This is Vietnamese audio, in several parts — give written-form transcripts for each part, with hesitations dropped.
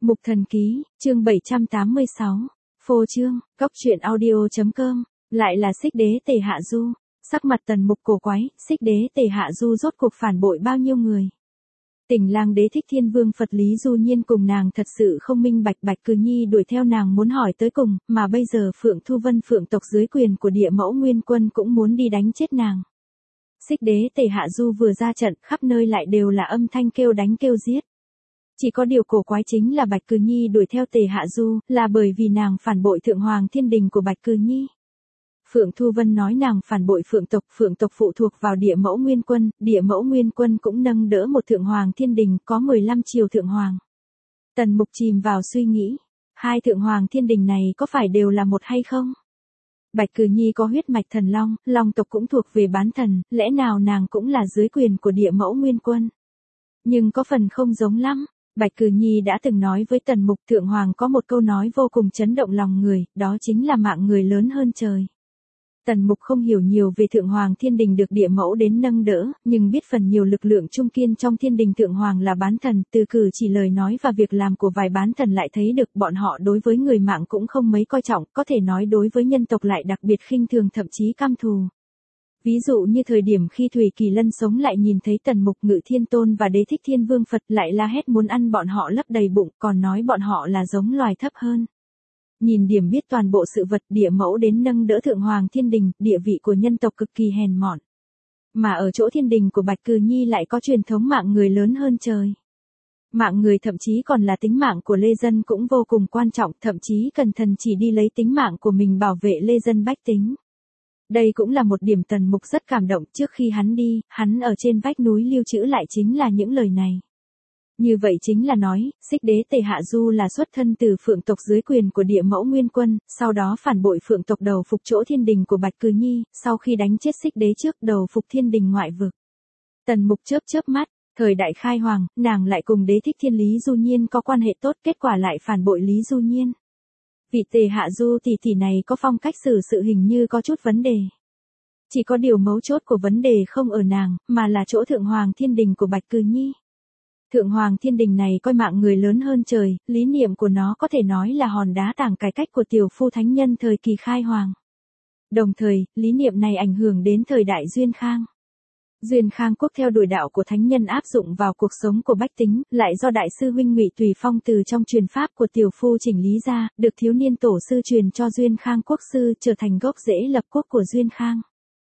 Mục Thần Ký, chương 786. Phô trương, Cóc truyện audio.com. Lại là Xích Đế Tề Hạ Du. Sắc mặt Tần Mục cổ quái, Xích Đế Tề Hạ Du rốt cuộc phản bội bao nhiêu người. Tình lang đế thích Thiên Vương Phật Lý Du Nhiên cùng nàng thật sự không minh bạch. Bạch Cừ Nhi đuổi theo nàng muốn hỏi tới cùng, mà bây giờ Phượng Thu Vân Phượng tộc dưới quyền của Địa Mẫu Nguyên Quân cũng muốn đi đánh chết nàng. Xích Đế Tề Hạ Du vừa ra trận, khắp nơi lại đều là âm thanh kêu đánh kêu giết. Chỉ có điều cổ quái chính là Bạch Cừ Nhi đuổi theo Tề Hạ Du, là bởi vì nàng phản bội Thượng Hoàng Thiên Đình của Bạch Cừ Nhi. Phượng Thu Vân nói nàng phản bội Phượng tộc phụ thuộc vào Địa Mẫu Nguyên Quân, Địa Mẫu Nguyên Quân cũng nâng đỡ một Thượng Hoàng Thiên Đình có 15 triều Thượng Hoàng. Tần Mục chìm vào suy nghĩ, hai Thượng Hoàng Thiên Đình này có phải đều là một hay không? Bạch Cừ Nhi có huyết mạch thần long, long tộc cũng thuộc về bán thần, lẽ nào nàng cũng là dưới quyền của Địa Mẫu Nguyên Quân? Nhưng có phần không giống lắm. Bạch Cừ Nhi đã từng nói với Tần Mục Thượng Hoàng có một câu nói vô cùng chấn động lòng người, đó chính là mạng người lớn hơn trời. Tần Mục không hiểu nhiều về Thượng Hoàng Thiên Đình được Địa Mẫu đến nâng đỡ, nhưng biết phần nhiều lực lượng trung kiên trong Thiên Đình Thượng Hoàng là bán thần, từ cử chỉ lời nói và việc làm của vài bán thần lại thấy được bọn họ đối với người mạng cũng không mấy coi trọng, có thể nói đối với nhân tộc lại đặc biệt khinh thường thậm chí căm thù. Ví dụ như thời điểm khi Thủy Kỳ Lân sống lại nhìn thấy Tần Mục Ngự Thiên Tôn và Đế Thích Thiên Vương Phật lại la hét muốn ăn bọn họ lấp đầy bụng, còn nói bọn họ là giống loài thấp hơn. Nhìn điểm biết toàn bộ sự vật Địa Mẫu đến nâng đỡ Thượng Hoàng Thiên Đình, địa vị của nhân tộc cực kỳ hèn mọn. Mà ở chỗ Thiên Đình của Bạch Cừ Nhi lại có truyền thống mạng người lớn hơn trời. Mạng người thậm chí còn là tính mạng của lê dân cũng vô cùng quan trọng, thậm chí cần thần chỉ đi lấy tính mạng của mình bảo vệ lê dân bách tính. Đây cũng là một điểm Tần Mục rất cảm động, trước khi hắn đi, hắn ở trên vách núi lưu trữ lại chính là những lời này. Như vậy chính là nói, Xích Đế Tề Hạ Du là xuất thân từ Phượng tộc dưới quyền của Địa Mẫu Nguyên Quân, sau đó phản bội Phượng tộc đầu phục chỗ Thiên Đình của Bạch Cừ Nhi, sau khi đánh chết Xích Đế trước đầu phục Thiên Đình ngoại vực. Tần Mục chớp mắt, thời đại khai hoàng, nàng lại cùng Đế Thích Thiên Lý Du Nhiên có quan hệ tốt, kết quả lại phản bội Lý Du Nhiên. Vị Tề Hạ Du tỷ này có phong cách xử sự hình như có chút vấn đề. Chỉ có điều mấu chốt của vấn đề không ở nàng, mà là chỗ Thượng Hoàng Thiên Đình của Bạch Cừ Nhi. Thượng Hoàng Thiên Đình này coi mạng người lớn hơn trời, lý niệm của nó có thể nói là hòn đá tảng cải cách của tiểu phu thánh nhân thời kỳ khai hoàng. Đồng thời, lý niệm này ảnh hưởng đến thời đại Duyên Khang. Duyên Khang quốc theo đuổi đạo của thánh nhân áp dụng vào cuộc sống của bách tính, lại do đại sư huynh Ngụy Tùy Phong từ trong truyền pháp của tiểu phu chỉnh lý ra, được thiếu niên tổ sư truyền cho Duyên Khang quốc sư, trở thành gốc rễ lập quốc của Duyên Khang.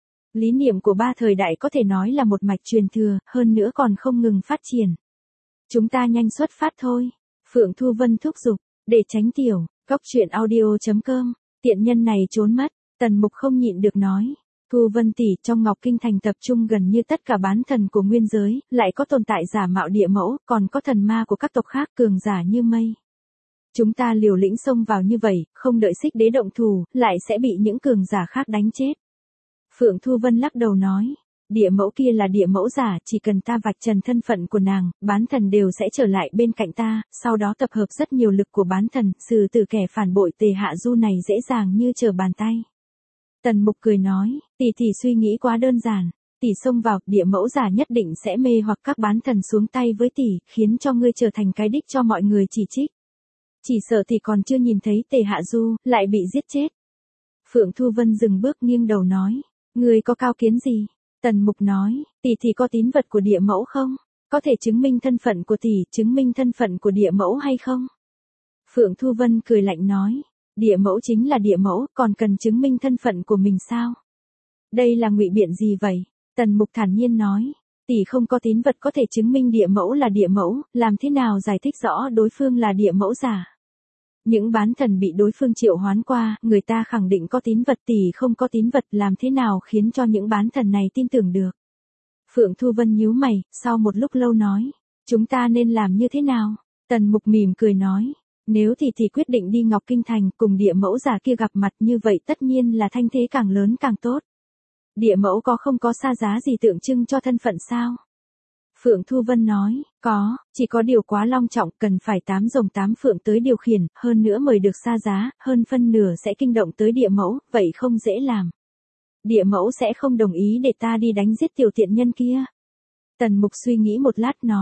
Lý niệm của ba thời đại có thể nói là một mạch truyền thừa, hơn nữa còn không ngừng phát triển. Chúng ta nhanh xuất phát thôi. Phượng Thu Vân thúc giục, để tránh tiểu, Cóc truyện audio.com, tiện nhân này trốn mất. Tần Mục không nhịn được nói. Thu Vân tỷ, trong Ngọc Kinh Thành tập trung gần như tất cả bán thần của nguyên giới, lại có tồn tại giả mạo Địa Mẫu, còn có thần ma của các tộc khác cường giả như mây. Chúng ta liều lĩnh xông vào như vậy, không đợi Xích Đế động thủ, lại sẽ bị những cường giả khác đánh chết. Phượng Thu Vân lắc đầu nói. Địa Mẫu kia là Địa Mẫu giả, chỉ cần ta vạch trần thân phận của nàng, bán thần đều sẽ trở lại bên cạnh ta, sau đó tập hợp rất nhiều lực của bán thần, xử tử kẻ phản bội Tề Hạ Du này dễ dàng như trở bàn tay. Tần Mục cười nói, tỷ suy nghĩ quá đơn giản, tỷ xông vào, Địa Mẫu giả nhất định sẽ mê hoặc các bán thần xuống tay với tỷ, khiến cho ngươi trở thành cái đích cho mọi người chỉ trích. Chỉ sợ tỷ còn chưa nhìn thấy Tề Hạ Du, lại bị giết chết. Phượng Thu Vân dừng bước nghiêng đầu nói, ngươi có cao kiến gì? Tần Mục nói, tỷ có tín vật của Địa Mẫu không? Có thể chứng minh thân phận của tỷ, chứng minh thân phận của Địa Mẫu hay không? Phượng Thu Vân cười lạnh nói, Địa Mẫu chính là Địa Mẫu, còn cần chứng minh thân phận của mình sao? Đây là ngụy biện gì vậy? Tần Mục thản nhiên nói, tỷ không có tín vật có thể chứng minh Địa Mẫu là Địa Mẫu, làm thế nào giải thích rõ đối phương là Địa Mẫu giả? Những bán thần bị đối phương triệu hoán qua, người ta khẳng định có tín vật, tỷ không có tín vật, làm thế nào khiến cho những bán thần này tin tưởng được? Phượng Thu Vân nhíu mày, sau một lúc lâu nói, chúng ta nên làm như thế nào? Tần Mục mỉm cười nói, nếu tỷ quyết định đi Ngọc Kinh Thành cùng Địa Mẫu giả kia gặp mặt như vậy tất nhiên là thanh thế càng lớn càng tốt. Địa Mẫu không có xa giá gì tượng trưng cho thân phận sao? Phượng Thu Vân nói, có, chỉ có điều quá long trọng, cần phải 8 rồng 8 phượng tới điều khiển, hơn nữa mời được xa giá, hơn phân nửa sẽ kinh động tới Địa Mẫu, vậy không dễ làm. Địa Mẫu sẽ không đồng ý để ta đi đánh giết tiểu tiện nhân kia. Tần Mục suy nghĩ một lát nói,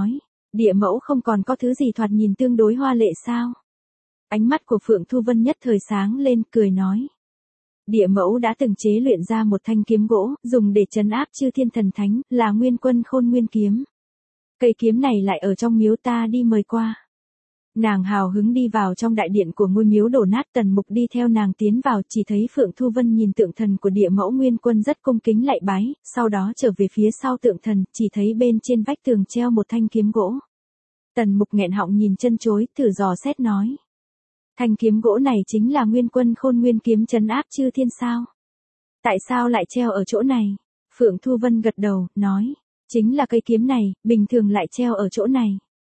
Địa mẫu không còn có thứ gì thoạt nhìn tương đối hoa lệ sao? Ánh mắt của Phượng Thu Vân nhất thời sáng lên, cười nói. Địa mẫu đã từng chế luyện ra một thanh kiếm gỗ, dùng để trấn áp chư thiên thần thánh, là Nguyên Quân Khôn Nguyên kiếm. Cây kiếm này lại ở trong miếu ta đi mời qua. Nàng hào hứng đi vào trong đại điện của ngôi miếu đổ nát. Tần Mục đi theo nàng tiến vào, chỉ thấy Phượng Thu Vân nhìn tượng thần của địa mẫu Nguyên Quân rất cung kính lạy bái, sau đó trở về phía sau tượng thần, chỉ thấy bên trên vách tường treo một thanh kiếm gỗ. Tần Mục nghẹn họng nhìn chân chối, thử dò xét nói. Thanh kiếm gỗ này chính là Nguyên Quân Khôn Nguyên kiếm trấn áp chư thiên sao? Tại sao lại treo ở chỗ này? Phượng Thu Vân gật đầu, nói. Chính là cây kiếm này, bình thường lại treo ở chỗ này.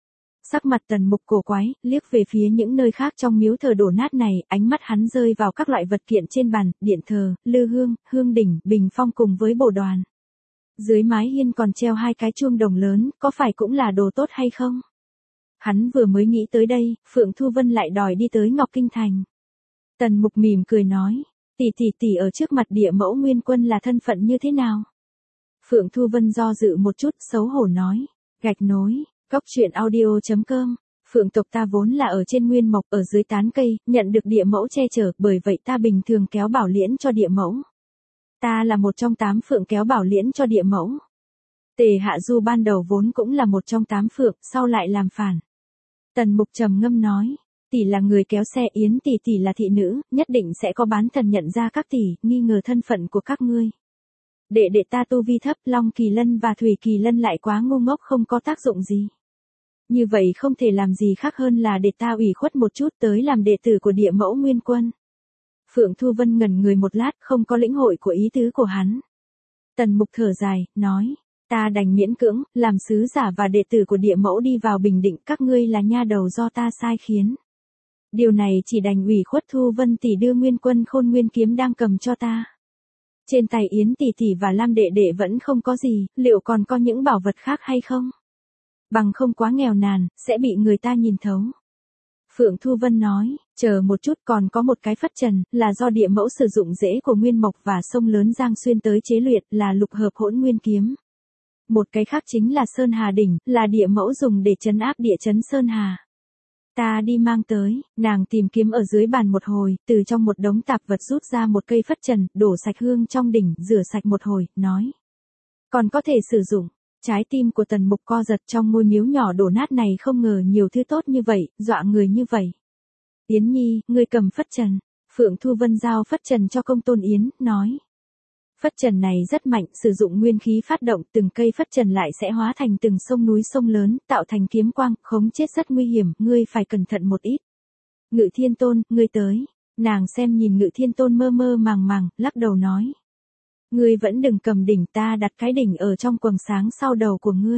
Sắc mặt Tần Mục cổ quái, liếc về phía những nơi khác trong miếu thờ đổ nát này, ánh mắt hắn rơi vào các loại vật kiện trên bàn, điện thờ, lư hương, hương đỉnh, bình phong cùng với bồ đoàn. Dưới mái hiên còn treo 2 cái chuông đồng lớn, có phải cũng là đồ tốt hay không? Hắn vừa mới nghĩ tới đây, Phượng Thu Vân lại đòi đi tới Ngọc Kinh Thành. Tần Mục mỉm cười nói, tỷ ở trước mặt địa mẫu Nguyên Quân là thân phận như thế nào? Phượng Thu Vân do dự một chút, xấu hổ nói, gạch nối. Cóc truyện audio.com. Phượng tộc ta vốn là ở trên nguyên mộc, ở dưới tán cây, nhận được địa mẫu che chở, bởi vậy ta bình thường kéo bảo liễn cho địa mẫu. Ta là một trong 8 phượng kéo bảo liễn cho địa mẫu. Tề Hạ Du ban đầu vốn cũng là một trong 8 phượng, sau lại làm phản. Tần Mục trầm ngâm nói, tỷ là người kéo xe, Yến tỷ là thị nữ, nhất định sẽ có bán thần nhận ra các tỷ, nghi ngờ thân phận của các ngươi. Đệ ta tu vi thấp, Long Kỳ Lân và Thủy Kỳ Lân lại quá ngu ngốc, không có tác dụng gì. Như vậy không thể làm gì khác hơn là để ta ủy khuất một chút tới làm đệ tử của địa mẫu Nguyên Quân. Phượng Thu Vân ngẩn người một lát, không có lĩnh hội của ý tứ của hắn. Tần Mục thở dài, nói, ta đành miễn cưỡng, làm sứ giả và đệ tử của địa mẫu đi vào Bình Định, các ngươi là nha đầu do ta sai khiến. Điều này chỉ đành ủy khuất Thu Vân tỷ đưa Nguyên Quân Khôn Nguyên kiếm đang cầm cho ta. Trên tay Yến tỷ và Lam đệ vẫn không có gì, liệu còn có những bảo vật khác hay không? Bằng không quá nghèo nàn, sẽ bị người ta nhìn thấu. Phượng Thu Vân nói, chờ một chút, còn có một cái phất trần, là do địa mẫu sử dụng rễ của Nguyên Mộc và sông lớn Giang Xuyên tới chế luyện, là lục hợp hỗn nguyên kiếm. Một cái khác chính là Sơn Hà Đỉnh, là địa mẫu dùng để trấn áp địa chấn Sơn Hà. Ta đi mang tới. Nàng tìm kiếm ở dưới bàn một hồi, từ trong một đống tạp vật rút ra một cây phất trần, đổ sạch hương trong đỉnh, rửa sạch một hồi, nói. Còn có thể sử dụng. Trái tim của Tần Mục co giật, trong ngôi miếu nhỏ đổ nát này không ngờ nhiều thứ tốt như vậy, dọa người như vậy. Yến Nhi, ngươi cầm phất trần. Phượng Thu Vân giao phất trần cho công tôn Yến, nói. Phất trần này rất mạnh, sử dụng nguyên khí phát động, từng cây phất trần lại sẽ hóa thành từng sông núi sông lớn, tạo thành kiếm quang, khống chết rất nguy hiểm, ngươi phải cẩn thận một ít. Ngự Thiên Tôn, ngươi tới. Nàng xem nhìn Ngự Thiên Tôn mơ mơ màng màng, lắc đầu nói. Ngươi vẫn đừng cầm đỉnh, ta đặt cái đỉnh ở trong quầng sáng sau đầu của ngươi.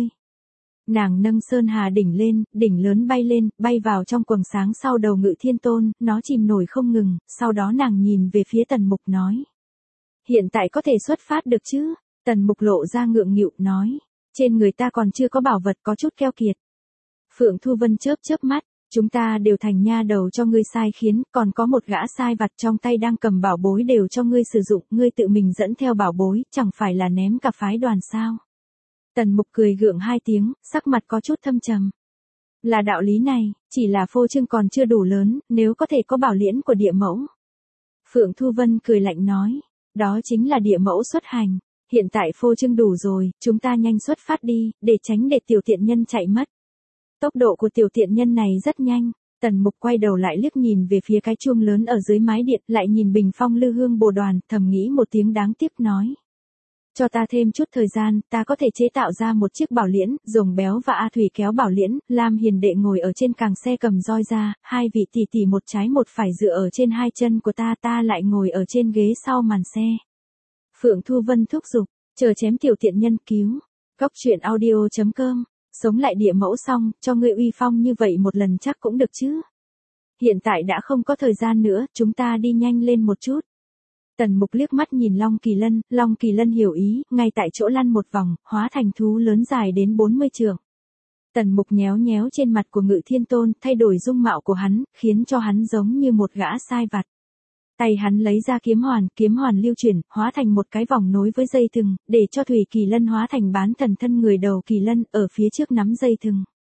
Nàng nâng Sơn Hà đỉnh lên, đỉnh lớn bay lên, bay vào trong quầng sáng sau đầu Ngự Thiên Tôn, nó chìm nổi không ngừng, sau đó nàng nhìn về phía Tần Mục nói. Hiện tại có thể xuất phát được chứ? Tần Mục lộ ra ngượng nghịu, nói. Trên người ta còn chưa có bảo vật, có chút keo kiệt. Phượng Thu Vân chớp mắt, chúng ta đều thành nha đầu cho ngươi sai khiến, còn có một gã sai vặt trong tay đang cầm bảo bối đều cho ngươi sử dụng, ngươi tự mình dẫn theo bảo bối, chẳng phải là ném cả phái đoàn sao? Tần Mục cười gượng 2 tiếng, sắc mặt có chút thâm trầm. Là đạo lý này, chỉ là phô trương còn chưa đủ lớn, nếu có thể có bảo liễn của địa mẫu. Phượng Thu Vân cười lạnh nói. Đó chính là địa mẫu xuất hành. Hiện tại phô trương đủ rồi, chúng ta nhanh xuất phát đi, để tránh để tiểu tiện nhân chạy mất. Tốc độ của tiểu tiện nhân này rất nhanh. Tần Mục quay đầu lại liếc nhìn về phía cái chuông lớn ở dưới mái điện, lại nhìn bình phong lư hương bồ đoàn, thầm nghĩ một tiếng đáng tiếc, nói. Cho ta thêm chút thời gian, ta có thể chế tạo ra một chiếc bảo liễn, Rồng Béo và A Thủy kéo bảo liễn, Lam Hiền đệ ngồi ở trên càng xe cầm roi ra, 2 vị tỷ tỷ một trái một phải dựa ở trên 2 chân của ta, ta lại ngồi ở trên ghế sau màn xe. Phượng Thu Vân thúc giục, chờ chém tiểu tiện nhân cứu. Cóc truyện audio.com, sống lại địa mẫu xong, cho ngươi uy phong như vậy một lần chắc cũng được chứ. Hiện tại đã không có thời gian nữa, chúng ta đi nhanh lên một chút. Tần Mục liếc mắt nhìn Long Kỳ Lân hiểu ý, ngay tại chỗ lăn một vòng, hóa thành thú lớn dài đến 40 trượng. Tần Mục nhéo nhéo trên mặt của Ngự Thiên Tôn, thay đổi dung mạo của hắn, khiến cho hắn giống như một gã sai vặt. Tay hắn lấy ra kiếm hoàn lưu chuyển, hóa thành một cái vòng nối với dây thừng, để cho Thủy Kỳ Lân hóa thành bán thần thân người đầu Kỳ Lân, ở phía trước nắm dây thừng.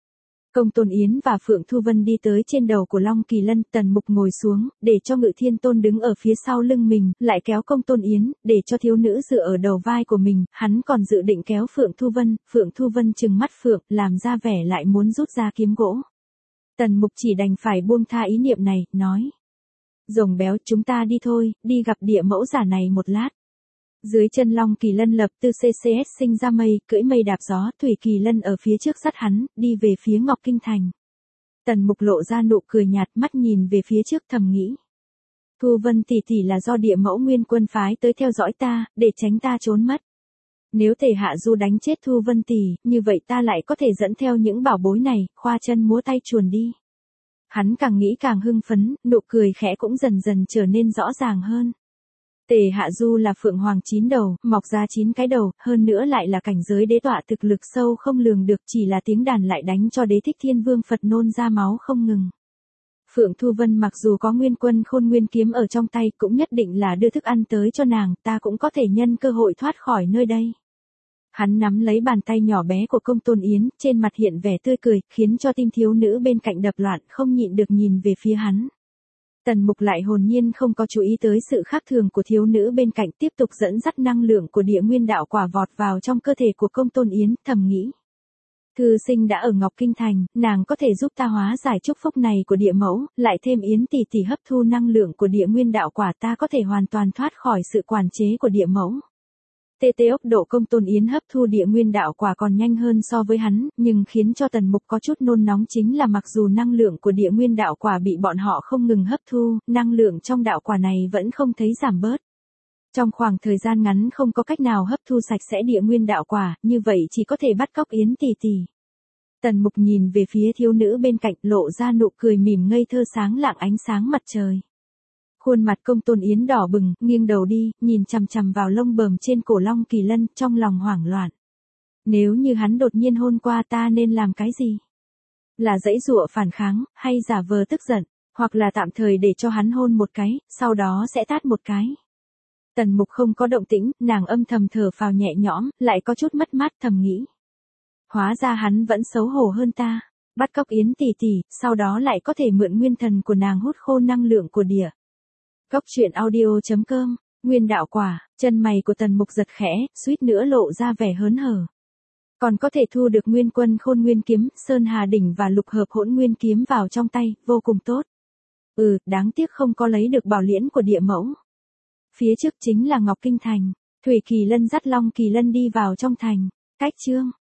Công Tôn Yến và Phượng Thu Vân đi tới trên đầu của Long Kỳ Lân, Tần Mục ngồi xuống, để cho Ngự Thiên Tôn đứng ở phía sau lưng mình, lại kéo Công Tôn Yến, để cho thiếu nữ dựa ở đầu vai của mình, hắn còn dự định kéo Phượng Thu Vân trừng mắt Phượng, làm ra vẻ lại muốn rút ra kiếm gỗ. Tần Mục chỉ đành phải buông tha ý niệm này, nói. Rồng béo, chúng ta đi thôi, đi gặp địa mẫu giả này một lát. Dưới chân Long Kỳ Lân lập tư CCS sinh ra mây, cưỡi mây đạp gió, Thủy Kỳ Lân ở phía trước dắt hắn, đi về phía Ngọc Kinh Thành. Tần Mục lộ ra nụ cười nhạt, mắt nhìn về phía trước thầm nghĩ. Thu Vân tỷ tỷ là do địa mẫu Nguyên Quân phái tới theo dõi ta, để tránh ta trốn mất. Nếu Tề Hạ Du đánh chết Thu Vân tỷ, như vậy ta lại có thể dẫn theo những bảo bối này, khoa chân múa tay chuồn đi. Hắn càng nghĩ càng hưng phấn, nụ cười khẽ cũng dần dần trở nên rõ ràng hơn. Tề Hạ Du là Phượng Hoàng 9 đầu, mọc ra 9 cái đầu, hơn nữa lại là cảnh giới đế tọa thực lực sâu không lường được, chỉ là tiếng đàn lại đánh cho Đế Thích Thiên Vương Phật nôn ra máu không ngừng. Phượng Thu Vân mặc dù có Nguyên Quân Khôn Nguyên kiếm ở trong tay, cũng nhất định là đưa thức ăn tới cho nàng, ta cũng có thể nhân cơ hội thoát khỏi nơi đây. Hắn nắm lấy bàn tay nhỏ bé của Công Tôn Yến, trên mặt hiện vẻ tươi cười, khiến cho tim thiếu nữ bên cạnh đập loạn, không nhịn được nhìn về phía hắn. Tần Mục lại hồn nhiên không có chú ý tới sự khác thường của thiếu nữ bên cạnh, tiếp tục dẫn dắt năng lượng của địa nguyên đạo quả vọt vào trong cơ thể của Công Tôn Yến, thầm nghĩ. Thư sinh đã ở Ngọc Kinh Thành, nàng có thể giúp ta hóa giải chúc phúc này của địa mẫu, lại thêm Yến tỷ tỷ hấp thu năng lượng của địa nguyên đạo quả, ta có thể hoàn toàn thoát khỏi sự quản chế của địa mẫu. Ốc độ Công Tôn Yến hấp thu địa nguyên đạo quả còn nhanh hơn so với hắn, nhưng khiến cho Tần Mục có chút nôn nóng chính là mặc dù năng lượng của địa nguyên đạo quả bị bọn họ không ngừng hấp thu, năng lượng trong đạo quả này vẫn không thấy giảm bớt. Trong khoảng thời gian ngắn không có cách nào hấp thu sạch sẽ địa nguyên đạo quả, như vậy chỉ có thể bắt cóc Yến tỷ tỷ. Tần Mục nhìn về phía thiếu nữ bên cạnh, lộ ra nụ cười mỉm ngây thơ sáng lạng ánh sáng mặt trời. Khuôn mặt Công Tôn Yến đỏ bừng, nghiêng đầu đi, nhìn chằm chằm vào lông bờm trên cổ Long Kỳ Lân, trong lòng hoảng loạn. Nếu như hắn đột nhiên hôn qua ta nên làm cái gì? Là giãy giụa phản kháng, hay giả vờ tức giận, hoặc là tạm thời để cho hắn hôn một cái, sau đó sẽ tát một cái. Tần Mục không có động tĩnh, nàng âm thầm thở phào nhẹ nhõm, lại có chút mất mát thầm nghĩ. Hóa ra hắn vẫn xấu hổ hơn ta, bắt cóc Yến tỷ tỷ, sau đó lại có thể mượn nguyên thần của nàng hút khô năng lượng của địa. Cốc truyện audio.com, Nguyên đạo quả, chân mày của Tần Mục giật khẽ, suýt nữa lộ ra vẻ hớn hở. Còn có thể thu được Nguyên Quân Khôn Nguyên kiếm, Sơn Hà đỉnh và Lục hợp hỗn nguyên kiếm vào trong tay, vô cùng tốt. Đáng tiếc không có lấy được bảo liễn của địa mẫu. Phía trước chính là Ngọc Kinh Thành, Thủy Kỳ Lân dắt Long Kỳ Lân đi vào trong thành. Cách chương